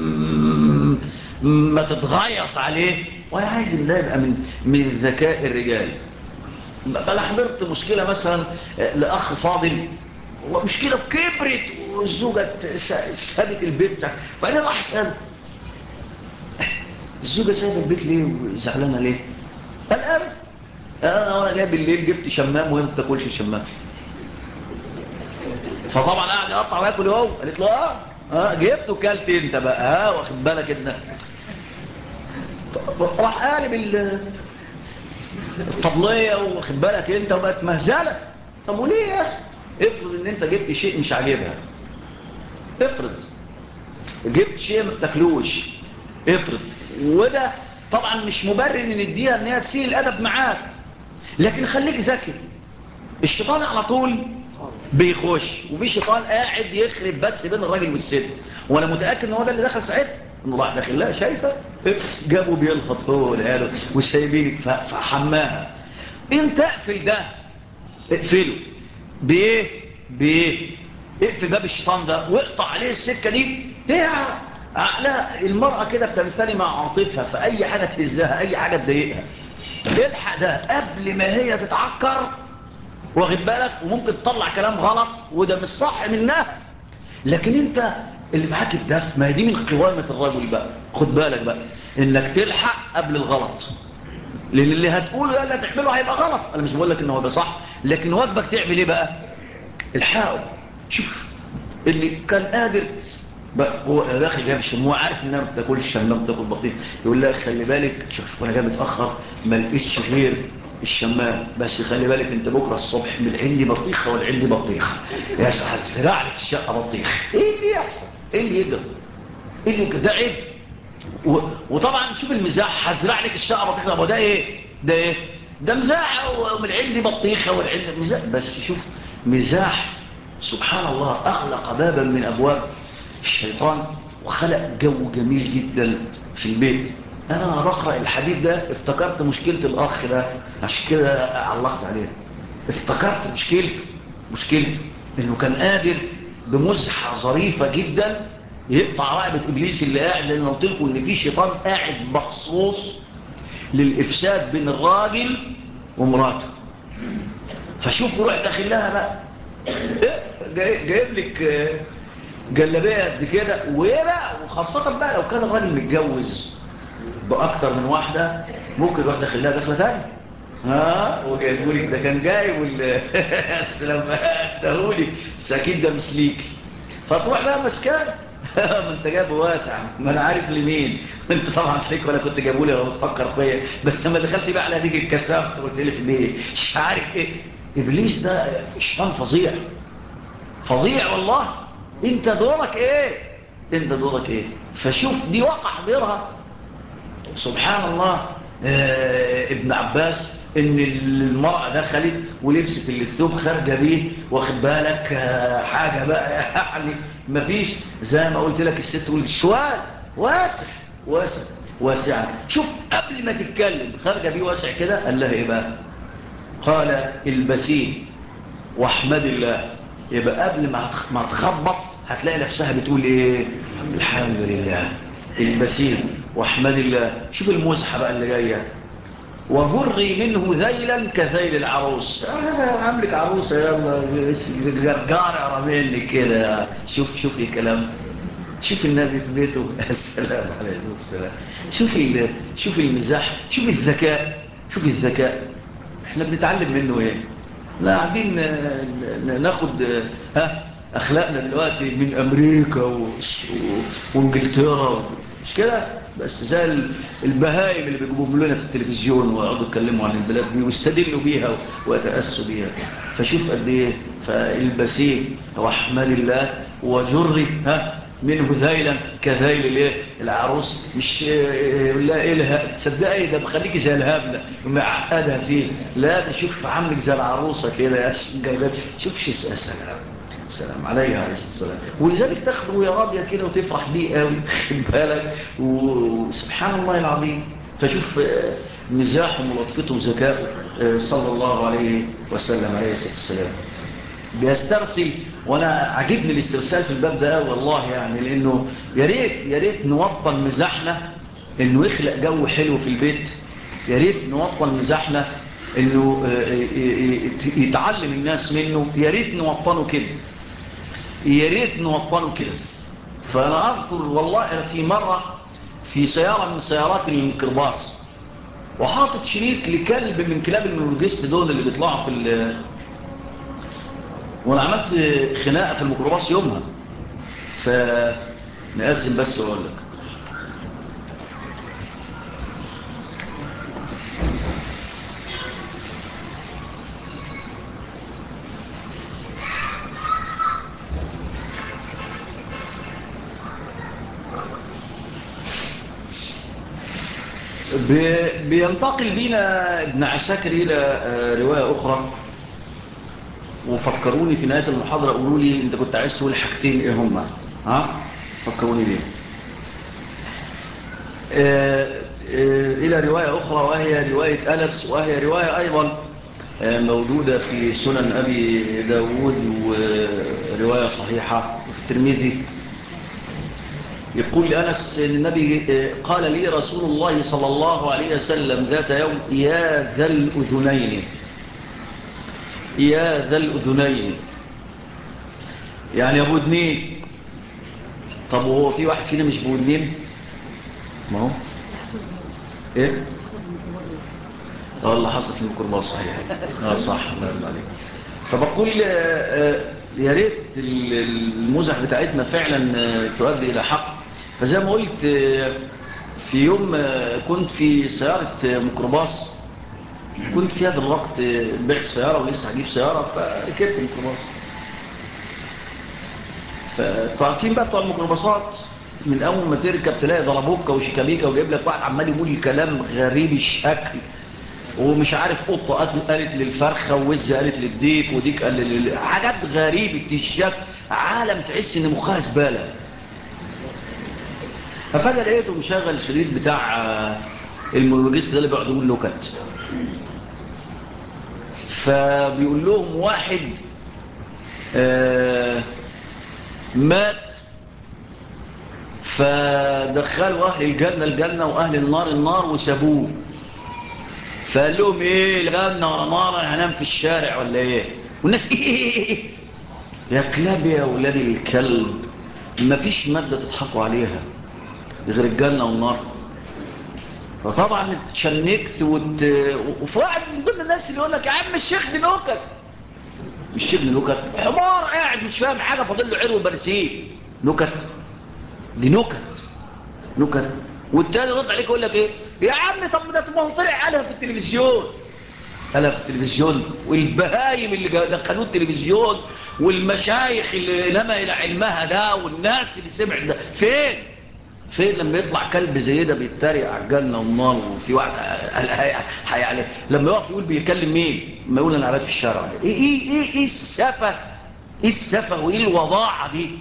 ما تتغيص عليه. وانا عايز ان ده يبقى من ذكاء الرجال. بل حضرت مشكله مثلا لاخ فاضل، ومشكله كبرت والزوجه سابت البيت، وبعدين راح اساله الزوجه سابت البيت ليه وزعلانه ليه؟ قال انا جاي بالليل جبت شمام وهي ما بتاكلش الشمام. فطبعا قاعد يقطع وياكل هو. قالت له جبت وكلت انت بقى، واخد بالك انك راح قالب الطبليه، واخد بالك انت، وبقت مهزله. طب وليه يا اخي؟ افرض ان انت جبت شيء مش عاجبها، افرض جبت شيء ما بتاكلوش، افرض. وده طبعا مش مبرر ان نديها ان هي تسيء الادب معاك، لكن خليك ذكي. الشيطان على طول بيخش، وفي شيطان قاعد يخرب بس بين الراجل والست، وانا متاكد ان هو ده اللي دخل ساعتها، انه راح داخل لها شايفه جابوا بيلخط هو والعيال وسايبينك فحماها. انت اقفل ده، اقفله بايه؟ اقفل باب الشيطان ده واقطع عليه السكه دي. هي عقلها المراه كده بتمثلي مع عاطفها، فاي حاجه تهزها، اي حاجه تضايقها، الحق ده قبل ما هي تتعكر، واخد بالك، وممكن تطلع كلام غلط وده مش صح منها. لكن انت اللي معاك الدف، ما هي دي من قوامة الرجل بقى. خد بالك بقى انك تلحق قبل الغلط، لان اللي هتقوله ده اللي هتعمله هيبقى غلط. انا مش بقول لك ان هو ده صح، لكن واجبك تعمل ايه بقى؟ الحقه. شوف اللي كان قادر بقى، هو داخل جاب الشموع، عارف انها ما بتاكلش الشمام، بتاكل بطيخ، يقول لها خلي بالك، شوف انا جاي متاخر ما لقيتش غير الشمام، بس خلي بالك انت بكره الصبح من عندي بطيخه ولا عندي بطيخه، يا هزرع لك الشقه بطيخ. ايه اللي يحصل؟ ايه اللي يجرى؟ ايه اللي ده عيب. وطبعا شوف المزاح، هزرع لك الشقه بطيخه، ده ايه؟ ده مزاح، ومن عندي بطيخه ولا عندي مزاح. بس شوف مزاح، سبحان الله، اغلق بابا من ابواب الشيطان وخلق جو جميل جدا في البيت. انا بقرأ الحديث ده افتكرت مشكلة الاخ ده، عشان كده علقت عليه. افتكرت مشكلته انه كان قادر بمزحة ظريفة جدا يقطع رقبة ابليس اللي قاعد، لان قلت لكم ان في شيطان قاعد مخصوص للافساد بين الراجل ومراته. فشوف روح داخل لها بقى، جايب لك جلابيه قد كده، وايه بقى، وخاصه بقى لو كان الراجل متجوز باكتر من واحده، ممكن يروح داخل لها دخله ثانيه. وجايبولك ده كان جايب السلام دهولي السكين ده مش ليك، فتروح بقى مسكان ما انت جايبه واسع، ما انا عارف لمين، انت طبعا تليك ولا كنت جابولي ولا بتفكر فيا، بس لما دخلت بقى على ديك اتكسفت وقلت لك ليه مش عارف ايه. ابليس ده شيطان فظيع والله. انت دورك ايه؟ فشوف دي واقع حضرها، سبحان الله. ابن عباس ان المرأة دخلت ولبست الثوب خارجة بيه، واخد بالك حاجة بقى يعني مفيش، زي ما قلت لك الست تقول شوال واسع. شوف قبل ما تتكلم خارجة بيه واسع كده، قال لها ايه بقى؟ قال البسيه واحمد الله. يبقى قبل ما تخبط هتلاقي نفسها بتقول ايه؟ الحمد لله. البسيه واحمد الله. شوف المزحة بقى اللي جاية، وهري منه ذيلا كذيل العروس. عاملك عروسة يلا جرجار عربيني كده. شوف الكلام، شوف النبي في بيته السلام عليه السلام. شوف المزاح، شوف الذكاء. احنا بنتعلم منه ايه؟ لا قاعدين ناخد اخلاقنا دلوقتي من امريكا وانجلترا، مش كده؟ بس زي البهايم اللي بيجيبوهم لنا في التلفزيون ويقعدوا يتكلموا عن البلاد دي ويستدلوا بيها ويتأسوا بيها. فشوف قد ايه. فالبسيه واحمد الله وجري منه ذيلا كذيل الايه العروس. مش لا إلها تصدقي ده بخليكي زي الهبلة معقدها فيه. لا ده شوف عاملك زي العروسة كده يا جايبات. شوف شي سلام عليها عليه السلام. ولذلك تاخده وهي راضية كده وتفرح بيه قوي خد بالك. وسبحان الله العظيم. فشوف مزاحه وملطفته وذكائه صلى الله عليه وسلم عليه السلام. بيسترسل. وانا عجبني الاسترسال في الباب ده والله يعني. لانه يا ريت نوطن مزاحنا انه يخلق جو حلو في البيت. يا ريت نوطن مزاحنا انه يتعلم الناس منه. يا ريت نوطنه كده. يا ريت نوطنه كده. فانا اذكر والله في مره في سياره من سيارات الميكروباص وحاطط شريك لكلب من كلاب المونوجست دول اللي بيطلعوا في وانا عملت خناقه في الميكروباص يومها. فنقسم بس واقول لك. بينتقل بينا ابن عساكر إلى رواية أخرى. وفكروني في نهاية المحاضرة قولوا لي أنت كنت عايز تقول حاجتين إيه هما. فكروني ليه. إلى رواية أخرى وهي رواية أنس. وهي رواية أيضا موجودة في سنن أبي داود ورواية صحيحة وفي الترمذي. يقول لأنس النبي قال لي رسول الله صلى الله عليه وسلم ذات يوم يا ذا الأذنين. يا ذا الأذنين يعني أبو ودنين. طب وهو في واحد فينا مش أبو ودنين؟ ما هو إيه؟ والله حصل في الميكروباص صحيح. صح الله يرضى عليك. فبقول يا ريت المزح بتاعتنا فعلا تؤدي إلى حق. فزي ما قلت في يوم كنت في سيارة ميكروباص. كنت في هذا الوقت بعت سيارة ولسه هجيب سيارة فركبت الميكروباص. فعارفين بقى بتوع الميكروباصات من أول ما تركب تلاقي ضربوكة وشيكابيكا وجايب لك واحد عمال يقول كلام غريب الشكل ومش عارف قطة قالت للفرخة ووزة قالت للديك وديك قال حاجات غريبة الشكل. عالم تحس ان مخها زبالة. ففجأة لقيته مشغل شريط بتاع المونولوجيست ده اللي بيقعد يقول نكت. فبيقول لهم واحد مات فدخلوا أهل الجنة الجنة وأهل النار النار وسابوه. فقال لهم ايه الجنة ولا نار انا هنام في الشارع ولا ايه؟ والناس ايه يا كلاب يا ولاد الكلب. مفيش مادة تضحكوا عليها غير الجنة والنار. فطبعا اتشنكت وفي واحد من ضمن الناس اللي يقول لك يا عم الشيخ دي نكت. مش شيخ دي نكت. حمار قاعد مش فاهم حاجة فاضل له عرو برسيم. نكت دي نكت. والتاني يرد عليك يقول لك ايه يا عم طب ده ما هو طلع قالها في التلفزيون. قالها في التلفزيون. والبهايم اللي دخلوه التلفزيون والمشايخ اللي نما الى علمها ده والناس اللي سمع ده فين لما يطلع كلب زي ده بيتريق على الجنه والنار. وفي واحد يعني لما يقف يقول بيكلم مين ما يقول انا قاعد في الشارع. ايه السفه وايه الوضاعه دي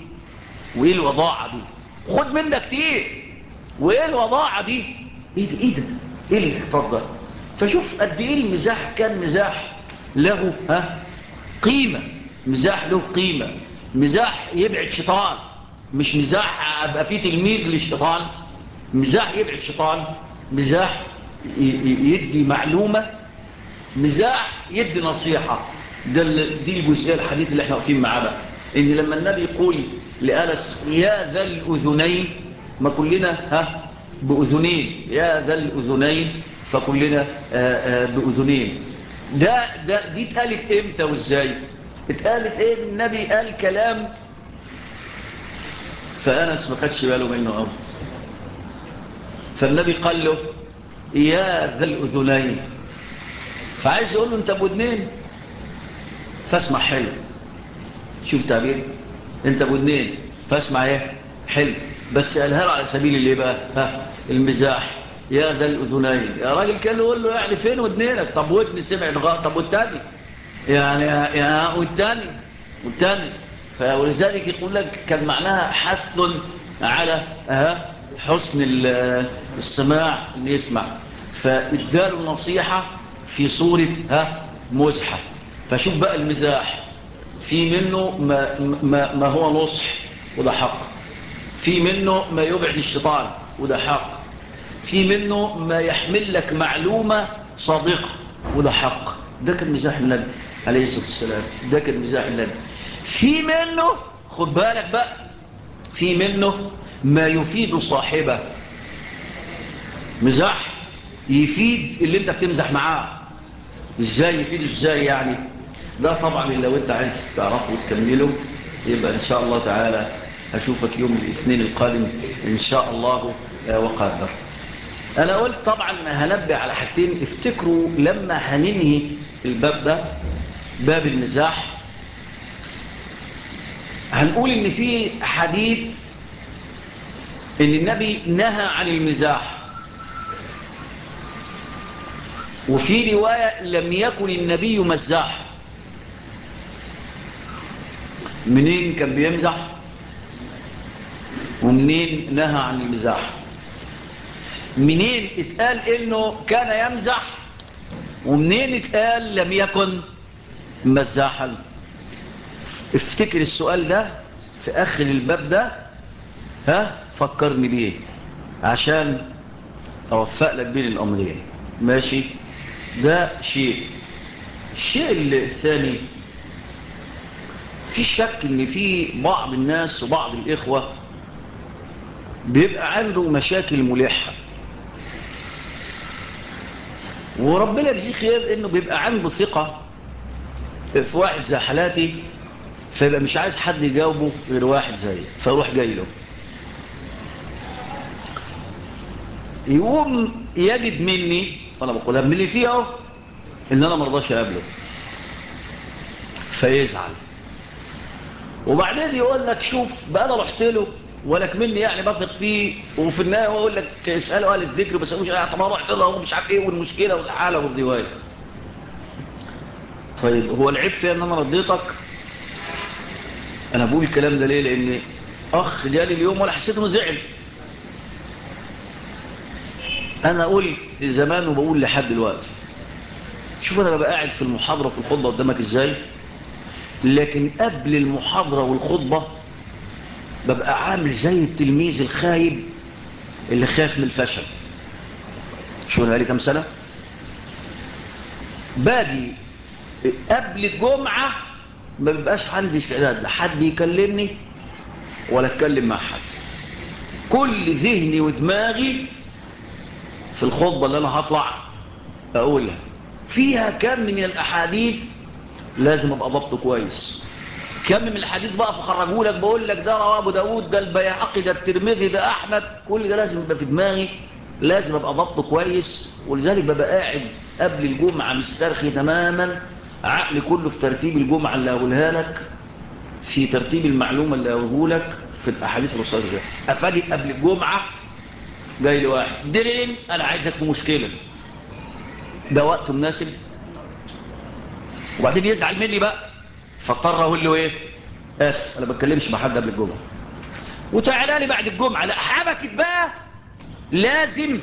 خد منك كتير. وايه الوضاعه دي ايه ده ايه الاحتراف ده. فشوف قد ايه المزاح كان مزاح له قيمه. مزاح له قيمه. مزاح يبعد شيطان. مش مزاح ابقى فيه تلميذ للشيطان. مزاح يبعد شيطان. مزاح يدي معلومه. مزاح يدي نصيحه. دي الجزئيه الحديث اللي احنا واقفين معاه بقى. ان لما النبي يقول لأنس يا ذا الأذنين ما كلنا بأذنين. يا ذا الأذنين فكلنا بأذنين. دي اتقالت امتى وازاي؟ اتقالت ايه؟ النبي قال كلام فأنس ما خدش باله منه قوي. فالنبي قال له يا ذا الأذنين. فعايز يقول له انت بأذنين فاسمع حلو. شوف تعبير انت بأذنين فاسمع ايه حلو، بس قالها له على سبيل اللي بقى المزاح. يا ذا الأذنين، يا راجل كان يقول له يعني فين ودنينك؟ طب ودني سمعت غلط، طب والتاني يعني يا والتاني. فولذلك يقول لك كان معناها حث على حسن السماع، ان يسمع. فاداله نصيحة في صورة مزحة. فشوف بقى المزاح في منه ما هو نصح وده حق، في منه ما يبعد الشيطان وده حق، في منه ما يحمل لك معلومة صادقة وده حق. ده كان مزاح النبي عليه الصلاة والسلام، ده كان مزاح النبي. في منه خد بالك بقى، في منه ما يفيد صاحبه. مزاح يفيد اللي انت بتمزح معاه. ازاي يفيد؟ ازاي يعني؟ ده طبعا لو انت عايز تعرفه وتكمله يبقى ان شاء الله تعالى هشوفك يوم الاثنين القادم ان شاء الله وقدر. انا قلت طبعا هنبه على حاجتين. افتكروا لما هننهي الباب ده، باب المزاح، هنقول ان في حديث ان النبي نهى عن المزاح، وفي رواية لم يكن النبي مزاح. منين كان بيمزح ومنين نهى عن المزاح؟ منين اتقال انه كان يمزح ومنين اتقال لم يكن مزاحا؟ افتكر السؤال ده في اخر الباب ده، فكرني بيه عشان اوفق لك بين الامرين. ماشي؟ ده شيء. الشيء الثاني، في شك ان في بعض الناس وبعض الاخوة بيبقى عنده مشاكل ملحة، وربنا يجزيه خير انه بيبقى عنده ثقة في واحد زي حالاتي، فيبقى مش عايز حد يجاوبه غير واحد زيه، فيروح جاي له. يقوم يجد مني، وانا بقولها من اللي فيه اهو، ان انا مرضاش اقابله، فيزعل. وبعدين يقول لك شوف بقى انا رحت له ولك مني يعني بثق فيه، وفي النهايه هو يقول لك اساله اهل الذكر بس مش طب ما رحت له مش عارف ايه والمشكله والحاله والروايه. طيب هو العيب فيها ان انا رضيتك؟ انا بقول الكلام ده ليه؟ لان اخ جالي اليوم ولا حسيت انه زعل. انا قلت زمان وبقول لحد دلوقتي، شوف انا ببقى قاعد في المحاضره في الخطبه قدامك ازاي، لكن قبل المحاضره والخطبه ببقى عامل زي التلميذ الخايب اللي خاف من الفشل. شو انا بقالي كام سنه باجي قبل الجمعه ما بيبقاش عندي استعداد لحد يكلمني ولا اتكلم مع حد. كل ذهني ودماغي في الخطبه اللي انا هطلع اقولها، فيها كم من الاحاديث لازم ابقى ضبطه كويس. كم من الحديث بقى فخرجوا لك بقول لك ده رواه ابو داود، ده البيهقي، ده الترمذي، ده احمد، كل ده لازم يبقى في دماغي، لازم ابقى ضبطه كويس. ولذلك ببقى قاعد قبل الجمعه مسترخي تماما، عقلي كله في ترتيب الجمعه اللي هقولها لك، في ترتيب المعلومه اللي هقوله لك في الاحاديث الرسوليه. افاجئ قبل الجمعه جاي لي واحد دليل انا عايزك في مشكله، ده وقت مناسب؟ وبعدين يزعل مني بقى، فاضطر اقول له ايه؟ اسف انا ما بتكلمش مع حد قبل الجمعه، وتعالى لي بعد الجمعه. لا حبكت بقى، لازم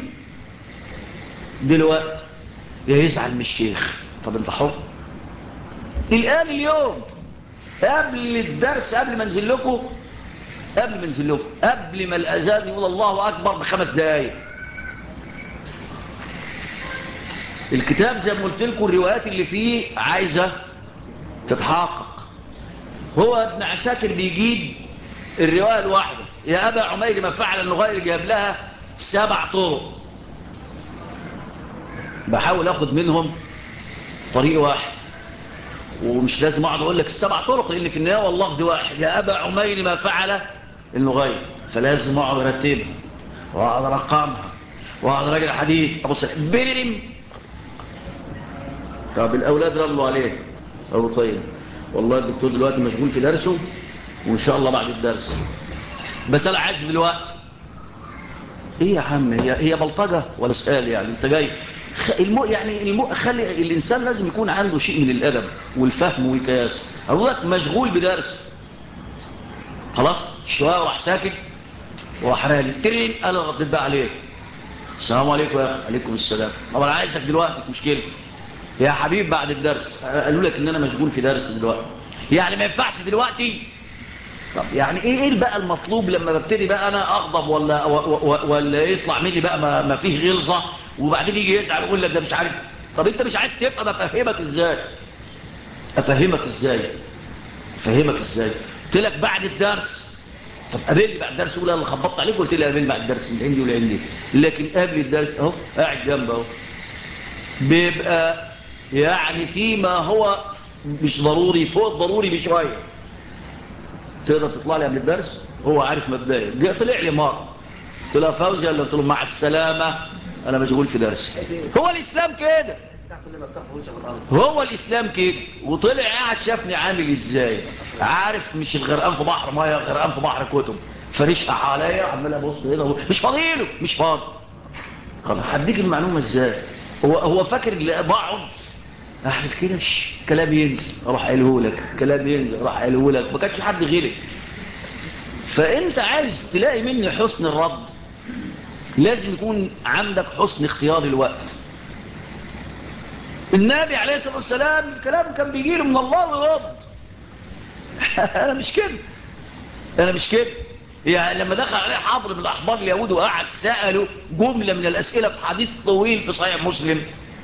دلوقتي يا يزعل من الشيخ. طب انت حر. الان اليوم قبل الدرس، قبل ما انزل لكم، قبل ما الاذان يقول الله اكبر ب5 دقائق، الكتاب زي ما قلت لكم الروايات اللي فيه عايزه تتحقق. هو ابن عساكر بيجيب الروايه الواحده، يا ابا عمير ما فعل النغير، جاب لها 7 طرق، بحاول اخد منهم طريق واحد، ومش لازم اقعد اقول لك ال7 طرق، لان في النهايه واللفظ واحد، يا ابا عمير ما فعل النغير، فلازم اقعد ارتبها واقعد ارقمها واقعد اراجع الحديث ابص بيرم. طب الاولاد ردوا عليه، طيب والله الدكتور دلوقتي مشغول في درسه وان شاء الله بعد الدرس بس انا عايز دلوقتي. ايه يا عم، هي بلطجة ولا سؤال؟ يعني انت جاي خلي الانسان لازم يكون عنده شيء من الادب والفهم والقياس. اقول لك مشغول بدرس، خلاص شويه وراح ساكت وراح رالي ترين، انا رديت بقى عليه السلام عليكم يا اخي. عليكم السلام. طب انا عايزك دلوقتي في مشكله يا حبيب بعد الدرس. قالوا لك ان انا مشغول في درس دلوقتي، يعني ما ينفعش دلوقتي. طب يعني ايه بقى المطلوب لما ببتدي بقى انا اغضب ولا يطلع مني بقى ما فيه غلظه، وبعدين يجي يزعل ويقول لك ده مش عارف. طب انت مش عايز تبقى بفهمك ازاي؟ افهمك ازاي؟ قلت لك بعد الدرس. طب قابلني بعد الدرس، قول انا اللي خبطت عليك قلت لي قابلني بعد الدرس من عندي ولا عندي. لكن قبل الدرس اهو قاعد جنبه اهو، بيبقى يعني فيما هو مش ضروري فوق ضروري بشويه. تقدر تطلع لي قبل الدرس؟ هو عارف مبدئيا. طلع لي مره قلت له فوزي، قلت له مع السلامه انا مشغول في درس. هو الاسلام كده، هو الاسلام كده. وطلع قاعد شافني عامل ازاي، عارف مش الغرقان في بحر ميه، غرقان في بحر كتب، فرشها عليا عمال ابص هنا مش فاضيله، مش فاضي. خلاص هديك المعلومه ازاي. هو فاكر اللي بقعد اعمل كده كلام ينزل اروح قايله لك، كلام ينزل اروح قايله لك، ما كانش حد غيرك. فانت عايز تلاقي مني حسن الرد، لازم يكون عندك حسن اختيار الوقت. النبي عليه الصلاة والسلام الكلام كان بيجيله من الله ويرد. انا مش كده. يعني لما دخل عليه حبر من احبار اليهود وقعد سأله جملة من الاسئلة في حديث طويل في صحيح مسلم،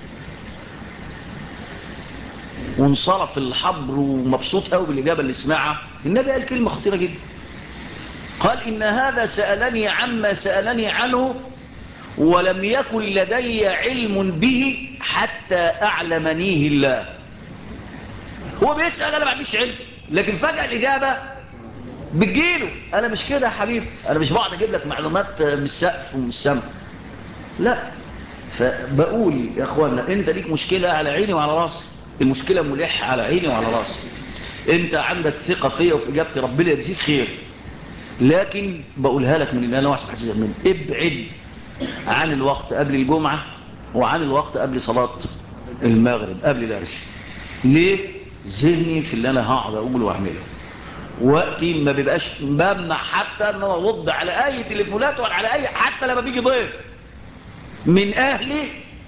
وانصرف الحبر ومبسوط قوي بالاجابة اللي سمعها، النبي قال كلمة خطيرة جدا. قال إن هذا سألني عما سألني عنه ولم يكن لدي علم به حتى أعلمنيه الله. هو بيسأل أنا ما عنديش علم، لكن فجأة الإجابة بتجيله. أنا مش كده يا حبيبي، أنا مش بقعد أجيب لك معلومات من السقف ومن السماء، لا. فبقول يا أخوانا أنت ليك مشكلة على عيني وعلى راسي، المشكلة ملح على عيني وعلى راسي. أنت عندك ثقة فيا وفي إجابتي، ربنا يجزيك خير. لكن بقولها لك من أنا وعشان حسيت منه، ابعد عن الوقت قبل الجمعة وعن الوقت قبل صلاة المغرب قبل العشاء. ليه؟ ذهني في اللي أنا هقعد أقوله وأعمله، وقتي ما بيبقاش بمنع حتى أن أنا أرد على أي تليفونات ولا على أي، حتى لما بيجي ضيف من أهلي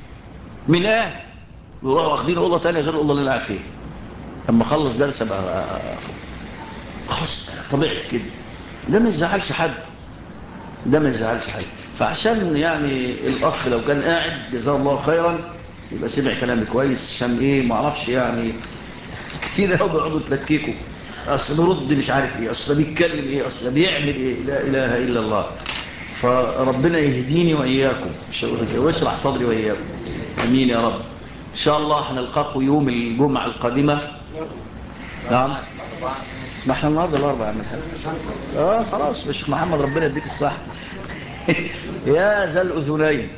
يروحوا واخدين أوضة تانية غير الأوضة اللي أنا قاعد فيها. لما أخلص درس أبقى خلاص طبيعتي كده. ده ما يزعلش حد، فعشان يعني الأخ لو كان قاعد جزاه الله خيرا يبقى سمع كلامي كويس، عشان إيه ما اعرفش يعني كتير قوي بيقعدوا تلككوا، أصل برد مش عارف إيه، أصل بيتكلم إيه، أصل بيعمل إيه. لا إله إلا الله. فربنا يهديني وإياكم ويشرح صدري وإياكم، أمين يا رب. إن شاء الله هنلقاكم يوم الجمعة القادمة. نعم، ما احنا النهارده الاربعاء من حاجه. خلاص يا شيخ محمد ربنا يديك الصحه. يا ذا الاذنين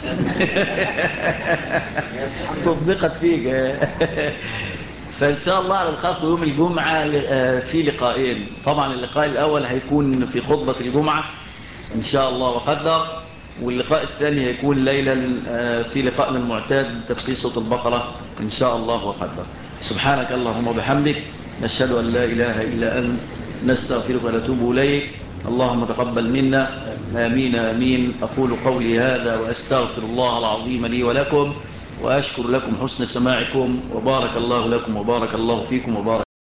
طبقت فيك. فان شاء الله نلقاكم يوم الجمعه في لقاءين. طبعا اللقاء الاول هيكون في خطبه الجمعه ان شاء الله وقدر، واللقاء الثاني هيكون ليلا في لقائنا المعتاد تفسير سورة البقرة إن شاء الله وقدر. سبحانك اللهم وبحمدك، نشهد أن لا إله إلا أنت، نستغفرك ونتوب إليك. اللهم تقبل منا، آمين آمين. أقول قولي هذا وأستغفر الله العظيم لي ولكم، وأشكر لكم حسن سماعكم، وبارك الله لكم وبارك الله فيكم وبارك